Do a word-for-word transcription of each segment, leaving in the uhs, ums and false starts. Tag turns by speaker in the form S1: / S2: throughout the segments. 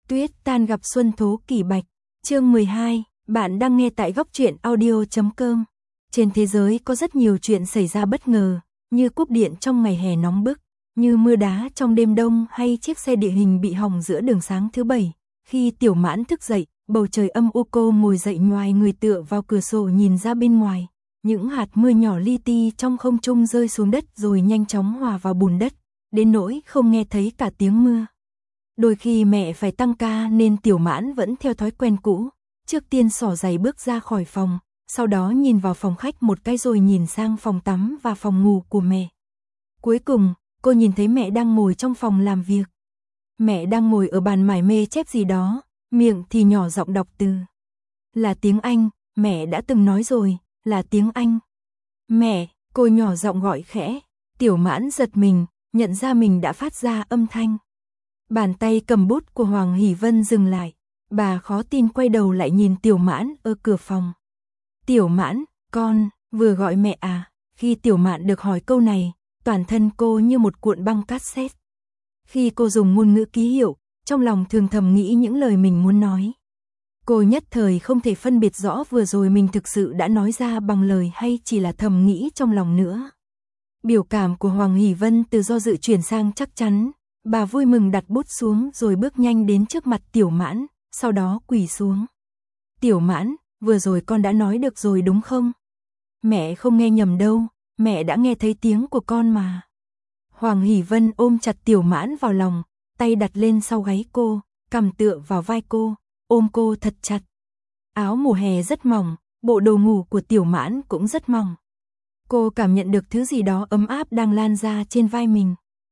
S1: Tuyết tan gặp xuân thố kỷ bạch, chương mười hai, bạn đang nghe tại góc truyện audio chấm com. Trên thế giới có rất nhiều chuyện xảy ra bất ngờ, như cúp điện trong ngày hè nóng bức, như mưa đá trong đêm đông hay chiếc xe địa hình bị hỏng giữa đường sáng thứ bảy. Khi Tiểu Mãn thức dậy, bầu trời âm u, cô ngồi dậy nhoài người tựa vào cửa sổ nhìn ra bên ngoài. Những hạt mưa nhỏ li ti trong không trung rơi xuống đất rồi nhanh chóng hòa vào bùn đất, đến nỗi không nghe thấy cả tiếng mưa. Đôi khi mẹ phải tăng ca nên Tiểu Mãn vẫn theo thói quen cũ, trước tiên xỏ giày bước ra khỏi phòng, sau đó nhìn vào phòng khách một cái rồi nhìn sang phòng tắm và phòng ngủ của mẹ. Cuối cùng, cô nhìn thấy mẹ đang ngồi trong phòng làm việc. Mẹ đang ngồi ở bàn mải mê chép gì đó, miệng thì nhỏ giọng đọc từ. Là tiếng Anh, mẹ đã từng nói rồi, là tiếng Anh. Mẹ, cô nhỏ giọng gọi khẽ. Tiểu Mãn giật mình, nhận ra mình đã phát ra âm thanh. Bàn tay cầm bút của Hoàng Hỷ Vân dừng lại. Bà khó tin quay đầu lại nhìn Tiểu Mãn ở cửa phòng. Tiểu Mãn, con, vừa gọi mẹ à? Khi Tiểu Mãn được hỏi câu này, toàn thân cô như một cuộn băng cassette. Khi cô dùng ngôn ngữ ký hiệu, trong lòng thường thầm nghĩ những lời mình muốn nói. Cô nhất thời không thể phân biệt rõ vừa rồi mình thực sự đã nói ra bằng lời hay chỉ là thầm nghĩ trong lòng nữa. Biểu cảm của Hoàng Hỷ Vân từ do dự chuyển sang chắc chắn. Bà vui mừng đặt bút xuống rồi bước nhanh đến trước mặt Tiểu Mãn, sau đó quỳ xuống. Tiểu Mãn, vừa rồi con đã nói được rồi đúng không? Mẹ không nghe nhầm đâu, mẹ đã nghe thấy tiếng của con mà. Hoàng Hỷ Vân ôm chặt Tiểu Mãn vào lòng, tay đặt lên sau gáy cô, cằm tựa vào vai cô, ôm cô thật chặt. Áo mùa hè rất mỏng, bộ đồ ngủ của Tiểu Mãn cũng rất mỏng. Cô cảm nhận được thứ gì đó ấm áp đang lan ra trên vai mình.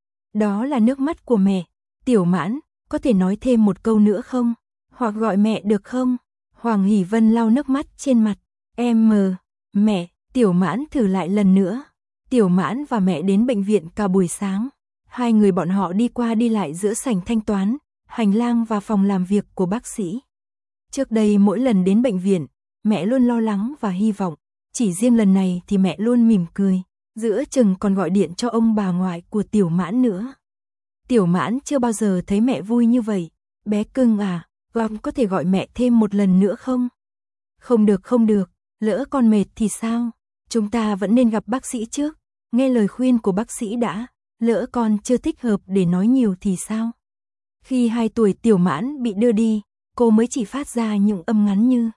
S1: Đó là nước mắt của mẹ. Tiểu Mãn, có thể nói thêm một câu nữa không? Hoặc gọi mẹ được không? Hoàng Hỷ Vân lau nước mắt trên mặt. Em mờ, mẹ. Tiểu Mãn thử lại lần nữa. Tiểu Mãn và mẹ đến bệnh viện cả buổi sáng. Hai người bọn họ đi qua đi lại giữa sảnh thanh toán, hành lang và phòng làm việc của bác sĩ. Trước đây mỗi lần đến bệnh viện, mẹ luôn lo lắng và hy vọng. Chỉ riêng lần này thì mẹ luôn mỉm cười. Giữa chừng còn gọi điện cho ông bà ngoại của Tiểu Mãn nữa. Tiểu Mãn chưa bao giờ thấy mẹ vui như vậy. Bé cưng à, con có thể gọi mẹ thêm một lần nữa không? Không được không được, lỡ con mệt thì sao? Chúng ta vẫn nên gặp bác sĩ trước. Nghe lời khuyên của bác sĩ đã. Lỡ con chưa thích hợp để nói nhiều thì sao? Khi hai tuổi Tiểu Mãn bị đưa đi, cô mới chỉ phát ra những âm ngắn như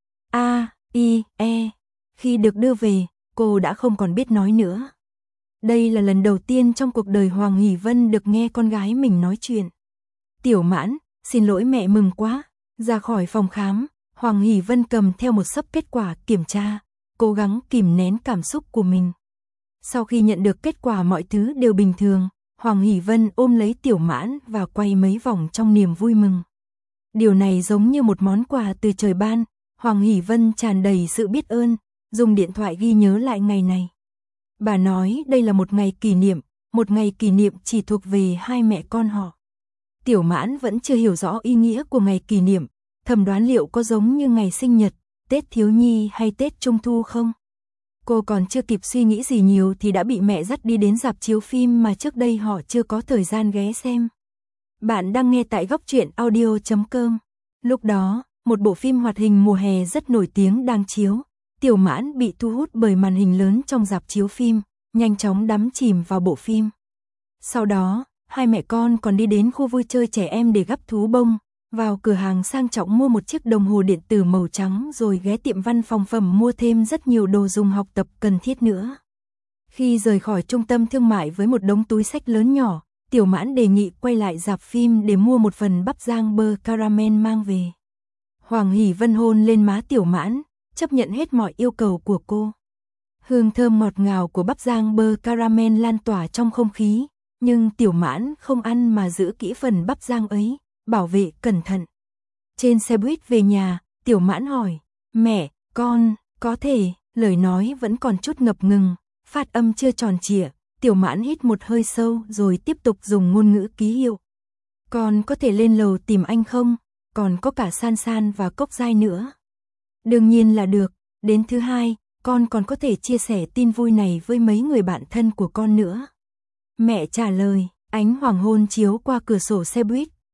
S1: A, I, E. Khi được đưa về, cô đã không còn biết nói nữa. Đây là lần đầu tiên trong cuộc đời Hoàng Hỷ Vân được nghe con gái mình nói chuyện. Tiểu Mãn, xin lỗi mẹ mừng quá. Ra khỏi phòng khám, Hoàng Hỷ Vân cầm theo một xấp kết quả kiểm tra, cố gắng kìm nén cảm xúc của mình. Sau khi nhận được kết quả mọi thứ đều bình thường, Hoàng Hỷ Vân ôm lấy Tiểu Mãn và quay mấy vòng trong niềm vui mừng. Điều này giống như một món quà từ trời ban, Hoàng Hỷ Vân tràn đầy sự biết ơn. Dùng điện thoại ghi nhớ lại ngày này. Bà nói đây là một ngày kỷ niệm, một ngày kỷ niệm chỉ thuộc về hai mẹ con họ. Tiểu Mãn vẫn chưa hiểu rõ ý nghĩa của ngày kỷ niệm, thầm đoán liệu có giống như ngày sinh nhật, Tết thiếu nhi hay Tết Trung thu không. Cô còn chưa kịp suy nghĩ gì nhiều thì đã bị mẹ dắt đi đến rạp chiếu phim mà trước đây họ chưa có thời gian ghé xem. Bạn đang nghe tại góc truyện audio chấm com. Lúc đó, một bộ phim hoạt hình mùa hè rất nổi tiếng đang chiếu. Tiểu Mãn bị thu hút bởi màn hình lớn trong rạp chiếu phim, nhanh chóng đắm chìm vào bộ phim. Sau đó, hai mẹ con còn đi đến khu vui chơi trẻ em để gắp thú bông, vào cửa hàng sang trọng mua một chiếc đồng hồ điện tử màu trắng rồi ghé tiệm văn phòng phẩm mua thêm rất nhiều đồ dùng học tập cần thiết nữa. Khi rời khỏi trung tâm thương mại với một đống túi xách lớn nhỏ, Tiểu Mãn đề nghị quay lại rạp phim để mua một phần bắp rang bơ caramel mang về. Hoàng Hỷ Vân hôn lên má Tiểu Mãn, chấp nhận hết mọi yêu cầu của cô. Hương thơm ngọt ngào của bắp rang bơ caramel lan tỏa trong không khí, nhưng Tiểu Mãn không ăn mà giữ kỹ phần bắp rang ấy, bảo vệ cẩn thận. Trên xe buýt về nhà, Tiểu Mãn hỏi, mẹ, con, có thể, lời nói vẫn còn chút ngập ngừng, phát âm chưa tròn trịa. Tiểu Mãn hít một hơi sâu rồi tiếp tục dùng ngôn ngữ ký hiệu. Con có thể lên lầu tìm anh không? Còn có cả San San và Cốc Giai nữa. Đương nhiên là được, đến thứ hai, con còn có thể chia sẻ tin vui này với mấy người bạn thân của con nữa. Mẹ trả lời, ánh hoàng hôn chiếu qua cửa sổ xe buýt,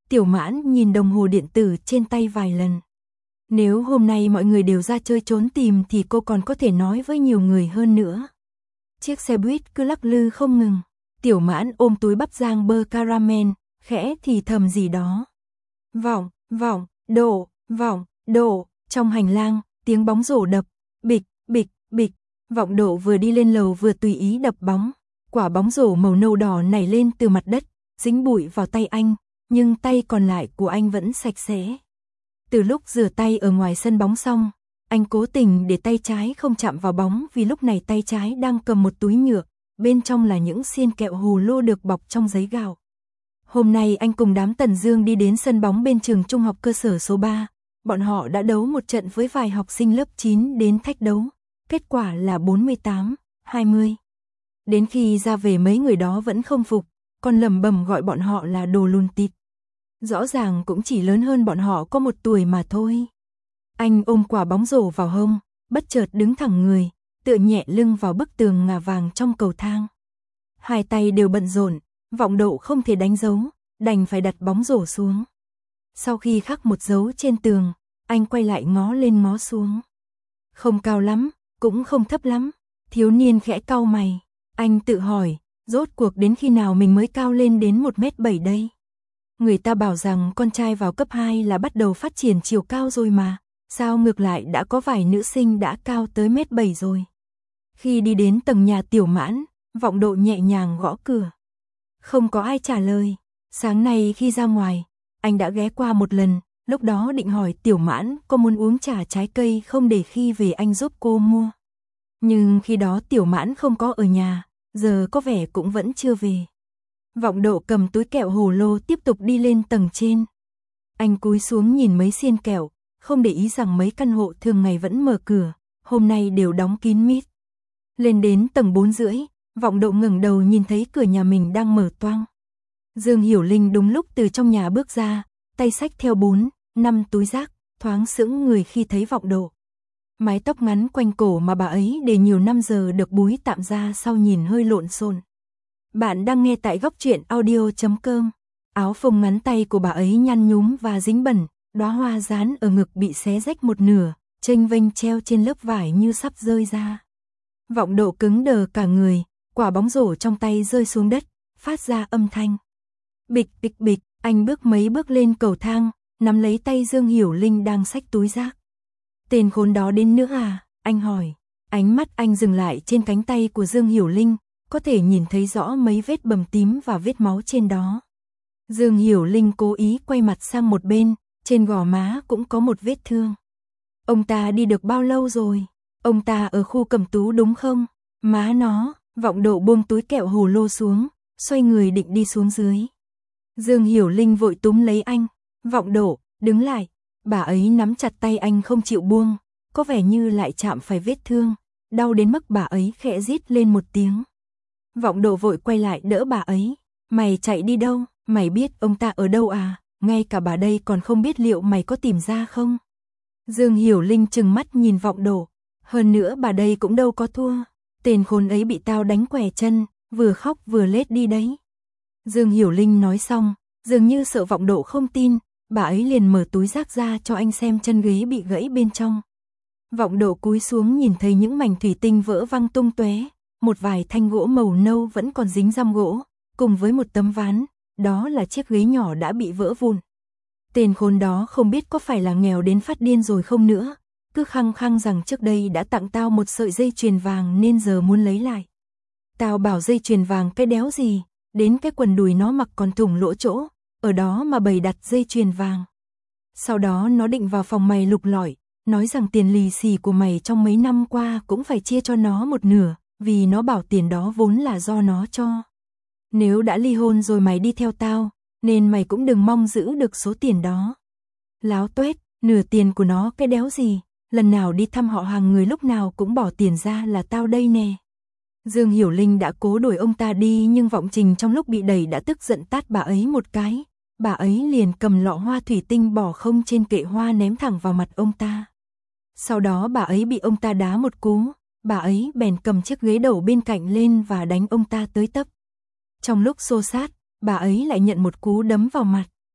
S1: Tiểu Mãn nhìn đồng hồ điện tử trên tay vài lần. Nếu hôm nay mọi người đều ra chơi trốn tìm thì cô còn có thể nói với nhiều người hơn nữa. Chiếc xe buýt cứ lắc lư không ngừng. Tiểu Mãn ôm túi bắp rang bơ caramel, khẽ thì thầm gì đó. Vọng, vọng, đổ, vọng, đổ. Trong hành lang, tiếng bóng rổ đập, bịch, bịch, bịch. Vọng Độ vừa đi lên lầu vừa tùy ý đập bóng. Quả bóng rổ màu nâu đỏ nảy lên từ mặt đất, dính bụi vào tay anh, nhưng tay còn lại của anh vẫn sạch sẽ. Từ lúc rửa tay ở ngoài sân bóng xong, anh cố tình để tay trái không chạm vào bóng vì lúc này tay trái đang cầm một túi nhựa, bên trong là những xiên kẹo hồ lô được bọc trong giấy gạo. Hôm nay anh cùng đám Tần Dương đi đến sân bóng bên trường trung học cơ sở số ba, bọn họ đã đấu một trận với vài học sinh lớp chín đến thách đấu, kết quả là bốn mươi tám hai mươi. Đến khi ra về mấy người đó vẫn không phục, còn lẩm bẩm gọi bọn họ là đồ lùn tịt. Rõ ràng cũng chỉ lớn hơn bọn họ có một tuổi mà thôi. Anh ôm quả bóng rổ vào hông, bất chợt đứng thẳng người, tựa nhẹ lưng vào bức tường ngà vàng trong cầu thang. Hai tay đều bận rộn, Vọng Độ không thể đánh dấu, đành phải đặt bóng rổ xuống. Sau khi khắc một dấu trên tường, anh quay lại ngó lên ngó xuống. Không cao lắm, cũng không thấp lắm, thiếu niên khẽ cau mày. Anh tự hỏi, rốt cuộc đến khi nào mình mới cao lên đến một mét bảy đây? Người ta bảo rằng con trai vào cấp hai là bắt đầu phát triển chiều cao rồi mà, sao ngược lại đã có vài nữ sinh đã cao tới mét bảy rồi? Khi đi đến tầng nhà Tiểu Mãn, Vọng Độ nhẹ nhàng gõ cửa. Không có ai trả lời. Sáng nay khi ra ngoài, anh đã ghé qua một lần, lúc đó định hỏi Tiểu Mãn có muốn uống trà trái cây không để khi về anh giúp cô mua. Nhưng khi đó Tiểu Mãn không có ở nhà, giờ có vẻ cũng vẫn chưa về. Vọng Độ cầm túi kẹo hồ lô tiếp tục đi lên tầng trên. Anh cúi xuống nhìn mấy xiên kẹo, không để ý rằng mấy căn hộ thường ngày vẫn mở cửa, hôm nay đều đóng kín mít. Lên đến tầng bốn rưỡi, Vọng Độ ngẩng đầu nhìn thấy cửa nhà mình đang mở toang. Dương Hiểu Linh đúng lúc từ trong nhà bước ra, tay xách theo bốn, năm túi rác, thoáng sững người khi thấy Vọng Độ. Mái tóc ngắn quanh cổ mà bà ấy để nhiều năm giờ được búi tạm ra sau nhìn hơi lộn xộn. Bạn đang nghe tại góc truyện audio chấm com. Áo phông ngắn tay của bà ấy nhăn nhúm và dính bẩn, đóa hoa dán ở ngực bị xé rách một nửa, chênh vênh treo trên lớp vải như sắp rơi ra. Vọng Độ cứng đờ cả người, quả bóng rổ trong tay rơi xuống đất, phát ra âm thanh. Bịch bịch bịch, anh bước mấy bước lên cầu thang, nắm lấy tay Dương Hiểu Linh đang xách túi rác. Tên khốn đó đến nữa à? Anh hỏi. Ánh mắt anh dừng lại trên cánh tay của Dương Hiểu Linh, có thể nhìn thấy rõ mấy vết bầm tím và vết máu trên đó. Dương Hiểu Linh cố ý quay mặt sang một bên, trên gò má cũng có một vết thương. Ông ta đi được bao lâu rồi? Ông ta ở khu Cẩm Tú đúng không? Má nó, Vọng Độ buông túi kẹo hồ lô xuống, xoay người định đi xuống dưới. Dương Hiểu Linh vội túm lấy anh. Vọng Độ, đứng lại. Bà ấy nắm chặt tay anh không chịu buông, có vẻ như lại chạm phải vết thương, đau đến mức bà ấy khẽ rít lên một tiếng. Vọng Độ vội quay lại đỡ bà ấy. Mày chạy đi đâu? Mày biết ông ta ở đâu à? Ngay cả bà đây còn không biết liệu mày có tìm ra không? Dương Hiểu Linh trừng mắt nhìn Vọng Độ. Hơn nữa bà đây cũng đâu có thua. Tên khốn ấy bị tao đánh què chân, vừa khóc vừa lết đi đấy. Dương Hiểu Linh nói xong, dường như sợ Vọng Độ không tin, bà ấy liền mở túi rác ra cho anh xem chân ghế bị gãy bên trong. Vọng Độ cúi xuống nhìn thấy những mảnh thủy tinh vỡ văng tung tóe, một vài thanh gỗ màu nâu vẫn còn dính răm gỗ, cùng với một tấm ván, đó là chiếc ghế nhỏ đã bị vỡ vụn. Tên khốn đó không biết có phải là nghèo đến phát điên rồi không nữa, cứ khăng khăng rằng trước đây đã tặng tao một sợi dây chuyền vàng nên giờ muốn lấy lại. Tao bảo dây chuyền vàng cái đéo gì, đến cái quần đùi nó mặc còn thủng lỗ chỗ, ở đó mà bày đặt dây chuyền vàng. Sau đó nó định vào phòng mày lục lọi, nói rằng tiền lì xì của mày trong mấy năm qua cũng phải chia cho nó một nửa, vì nó bảo tiền đó vốn là do nó cho. Nếu đã ly hôn rồi mày đi theo tao, nên mày cũng đừng mong giữ được số tiền đó. Láo tuét, nửa tiền của nó cái đéo gì, lần nào đi thăm họ hàng người lúc nào cũng bỏ tiền ra là tao đây nè. Dương Hiểu Linh đã cố đuổi ông ta đi nhưng Vọng Trình trong lúc bị đẩy đã tức giận tát bà ấy một cái. Bà ấy liền cầm lọ hoa thủy tinh bỏ không trên kệ hoa ném thẳng vào mặt ông ta. Sau đó bà ấy bị ông ta đá một cú, bà ấy bèn cầm chiếc ghế đầu bên cạnh lên và đánh ông ta tới tấp. Trong lúc xô sát, bà ấy lại nhận một cú đấm vào mặt.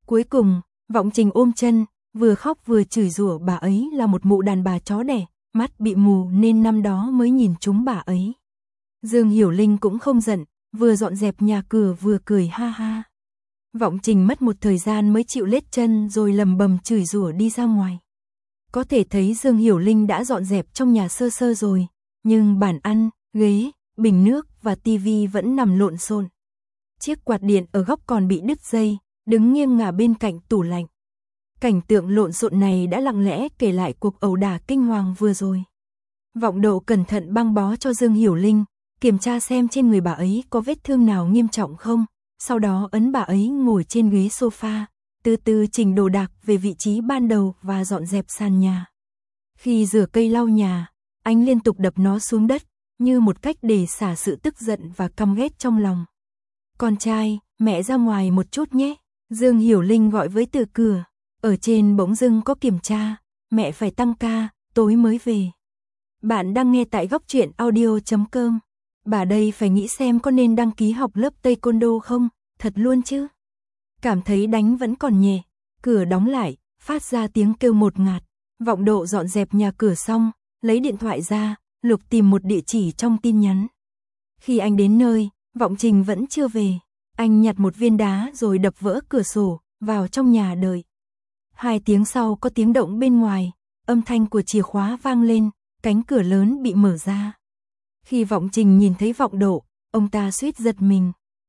S1: Cuối cùng, Vọng Trình ôm chân, vừa khóc vừa chửi rủa bà ấy là một mụ đàn bà chó đẻ, mắt bị mù nên năm đó mới nhìn trúng bà ấy. Dương Hiểu Linh cũng không giận, vừa dọn dẹp nhà cửa vừa cười ha ha. Vọng Trình mất một thời gian mới chịu lết chân rồi lầm bầm chửi rủa đi ra ngoài. Có thể thấy Dương Hiểu Linh đã dọn dẹp trong nhà sơ sơ rồi, nhưng bàn ăn, ghế, bình nước và tivi vẫn nằm lộn xộn. Chiếc quạt điện ở góc còn bị đứt dây, đứng nghiêng ngả bên cạnh tủ lạnh. Cảnh tượng lộn xộn này đã lặng lẽ kể lại cuộc ẩu đả kinh hoàng vừa rồi. Vọng Độ cẩn thận băng bó cho Dương Hiểu Linh, kiểm tra xem trên người bà ấy có vết thương nào nghiêm trọng không, sau đó ấn bà ấy ngồi trên ghế sofa, từ từ chỉnh đồ đạc về vị trí ban đầu và dọn dẹp sàn nhà. Khi rửa cây lau nhà, anh liên tục đập nó xuống đất, như một cách để xả sự tức giận và căm ghét trong lòng. Con trai, mẹ ra ngoài một chút nhé, Dương Hiểu Linh gọi với từ cửa. Ở trên bỗng dưng có kiểm tra, mẹ phải tăng ca, tối mới về. Bạn đang nghe tại góc truyện audio chấm com. Bà đây phải nghĩ xem có nên đăng ký học lớp taekwondo không, thật luôn chứ. Cảm thấy đánh vẫn còn nhẹ, cửa đóng lại, phát ra tiếng kêu một ngạt. Vọng Độ dọn dẹp nhà cửa xong, lấy điện thoại ra, lục tìm một địa chỉ trong tin nhắn. Khi anh đến nơi, Vọng Trình vẫn chưa về. Anh nhặt một viên đá rồi đập vỡ cửa sổ, vào trong nhà đợi. Hai tiếng sau có tiếng động bên ngoài, âm thanh của chìa khóa vang lên, cánh cửa lớn bị mở ra. Khi Vọng Trình nhìn thấy Vọng Độ, ông ta suýt giật mình.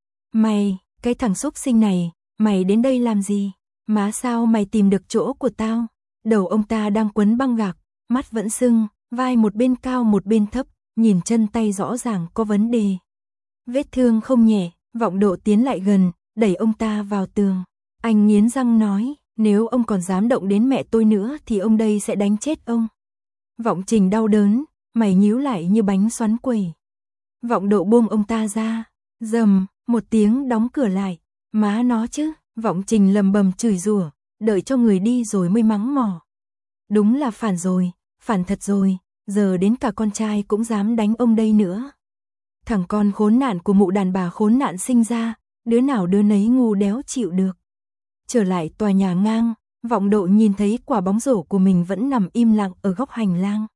S1: Mày, cái thằng xúc sinh này, mày đến đây làm gì? Má sao mày tìm được chỗ của tao? Đầu ông ta đang quấn băng gạc, mắt vẫn sưng, vai một bên cao một bên thấp, nhìn chân tay rõ ràng có vấn đề. Vết thương không nhẹ, Vọng Độ tiến lại gần, đẩy ông ta vào tường. Anh nghiến răng nói, nếu ông còn dám động đến mẹ tôi nữa thì ông đây sẽ đánh chết ông. Vọng Trình đau đớn, mày nhíu lại như bánh xoắn quẩy. Vọng Độ buông ông ta ra, rầm, một tiếng đóng cửa lại. Má nó chứ, Vọng Trình lầm bầm chửi rủa, đợi cho người đi rồi mới mắng mỏ. Đúng là phản rồi, phản thật rồi, giờ đến cả con trai cũng dám đánh ông đây nữa. Thằng con khốn nạn của mụ đàn bà khốn nạn sinh ra, đứa nào đứa nấy ngu đéo chịu được. Trở lại tòa nhà ngang, Vọng Độ nhìn thấy quả bóng rổ của mình vẫn nằm im lặng ở góc hành lang.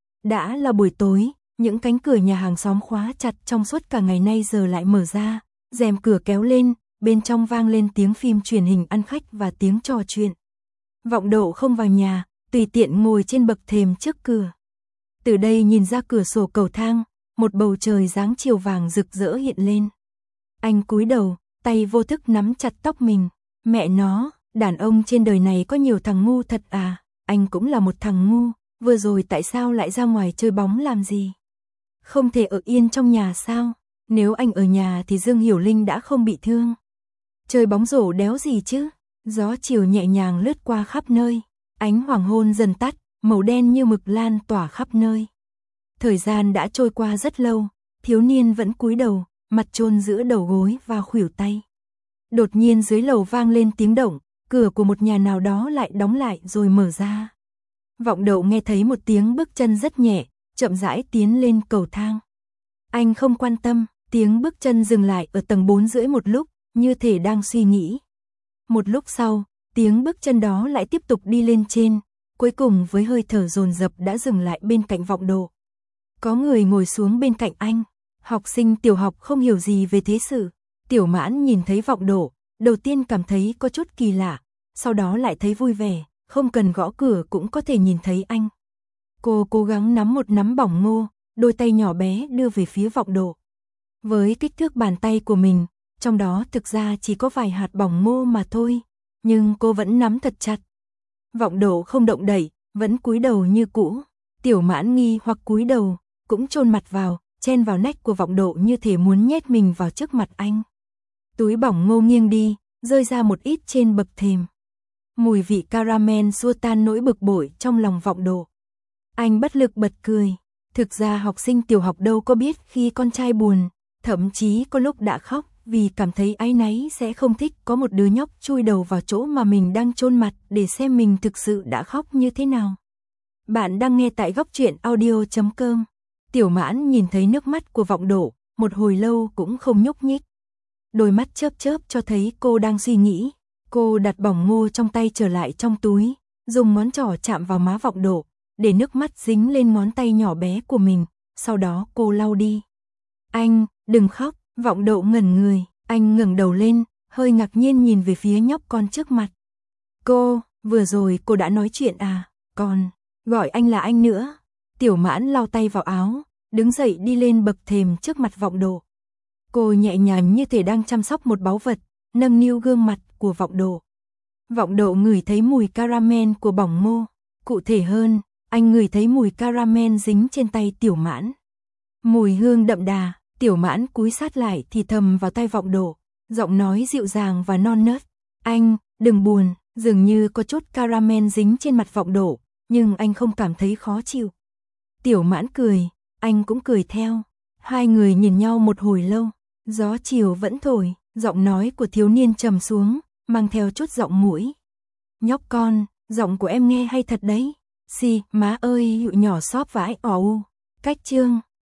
S1: Đã là buổi tối, những cánh cửa nhà hàng xóm khóa chặt trong suốt cả ngày nay giờ lại mở ra, rèm cửa kéo lên, bên trong vang lên tiếng phim truyền hình ăn khách và tiếng trò chuyện. Vọng Độ không vào nhà, tùy tiện ngồi trên bậc thềm trước cửa. Từ đây nhìn ra cửa sổ cầu thang, một bầu trời dáng chiều vàng rực rỡ hiện lên. Anh cúi đầu, tay vô thức nắm chặt tóc mình. Mẹ nó, đàn ông trên đời này có nhiều thằng ngu thật à, anh cũng là một thằng ngu, vừa rồi tại sao lại ra ngoài chơi bóng làm gì? Không thể ở yên trong nhà sao? Nếu anh ở nhà thì Dương Hiểu Linh đã không bị thương. Chơi bóng rổ đéo gì chứ? Gió chiều nhẹ nhàng lướt qua khắp nơi, ánh hoàng hôn dần tắt, màu đen như mực lan tỏa khắp nơi. Thời gian đã trôi qua rất lâu, thiếu niên vẫn cúi đầu, mặt chôn giữa đầu gối và khuỷu tay. Đột nhiên dưới lầu vang lên tiếng động, cửa của một nhà nào đó lại đóng lại rồi mở ra. Vọng Độ nghe thấy một tiếng bước chân rất nhẹ, chậm rãi tiến lên cầu thang. Anh không quan tâm, tiếng bước chân dừng lại ở tầng bốn rưỡi một lúc, như thể đang suy nghĩ. Một lúc sau, tiếng bước chân đó lại tiếp tục đi lên trên, cuối cùng với hơi thở dồn dập đã dừng lại bên cạnh Vọng Độ. Có người ngồi xuống bên cạnh anh, học sinh tiểu học không hiểu gì về thế sự. Tiểu Mãn nhìn thấy Vọng Độ, đầu tiên cảm thấy có chút kỳ lạ, sau đó lại thấy vui vẻ, không cần gõ cửa cũng có thể nhìn thấy anh. Cô cố gắng nắm một nắm bỏng ngô, đôi tay nhỏ bé đưa về phía Vọng Độ. Với kích thước bàn tay của mình, trong đó thực ra chỉ có vài hạt bỏng ngô mà thôi, nhưng cô vẫn nắm thật chặt. Vọng Độ không động đậy, vẫn cúi đầu như cũ. Tiểu Mãn nghi hoặc cúi đầu, cũng chôn mặt vào, chen vào nách của Vọng Độ như thể muốn nhét mình vào trước mặt anh. Túi bỏng ngô nghiêng đi, rơi ra một ít trên bậc thềm. Mùi vị caramel xua tan nỗi bực bội trong lòng Vọng Độ. Anh bất lực bật cười. Thực ra học sinh tiểu học đâu có biết khi con trai buồn, thậm chí có lúc đã khóc vì cảm thấy áy náy sẽ không thích có một đứa nhóc chui đầu vào chỗ mà mình đang chôn mặt để xem mình thực sự đã khóc như thế nào. Bạn đang nghe tại góc truyện audio chấm com. Tiểu Mãn nhìn thấy nước mắt của Vọng Độ, một hồi lâu cũng không nhúc nhích. Đôi mắt chớp chớp cho thấy cô đang suy nghĩ. Cô đặt bỏng ngô trong tay trở lại trong túi, dùng ngón trỏ chạm vào má Vọng Độ, để nước mắt dính lên ngón tay nhỏ bé của mình, sau đó cô lau đi. Anh, đừng khóc, Vọng Độ ngẩn người, anh ngẩng đầu lên, hơi ngạc nhiên nhìn về phía nhóc con trước mặt. Cô, vừa rồi cô đã nói chuyện à, còn, gọi anh là anh nữa. Tiểu Mãn lau tay vào áo, đứng dậy đi lên bậc thềm trước mặt Vọng Độ. Cô nhẹ nhàng như thể đang chăm sóc một báu vật, nâng niu gương mặt của Vọng Độ. Vọng Độ ngửi thấy mùi caramel của bỏng ngô, cụ thể hơn, anh ngửi thấy mùi caramel dính trên tay Tiểu Mãn. Mùi hương đậm đà, Tiểu Mãn cúi sát lại thì thầm vào tai Vọng Độ, giọng nói dịu dàng và non nớt. Anh, đừng buồn, dường như có chút caramel dính trên mặt Vọng Độ, nhưng anh không cảm thấy khó chịu. Tiểu Mãn cười, anh cũng cười theo. Hai người nhìn nhau một hồi lâu, gió chiều vẫn thổi, giọng nói của thiếu niên trầm xuống, mang theo chút giọng mũi. Nhóc con, giọng của em nghe hay thật đấy. Xì, má ơi, hữu nhỏ xóp vãi ỏ u. Cách chương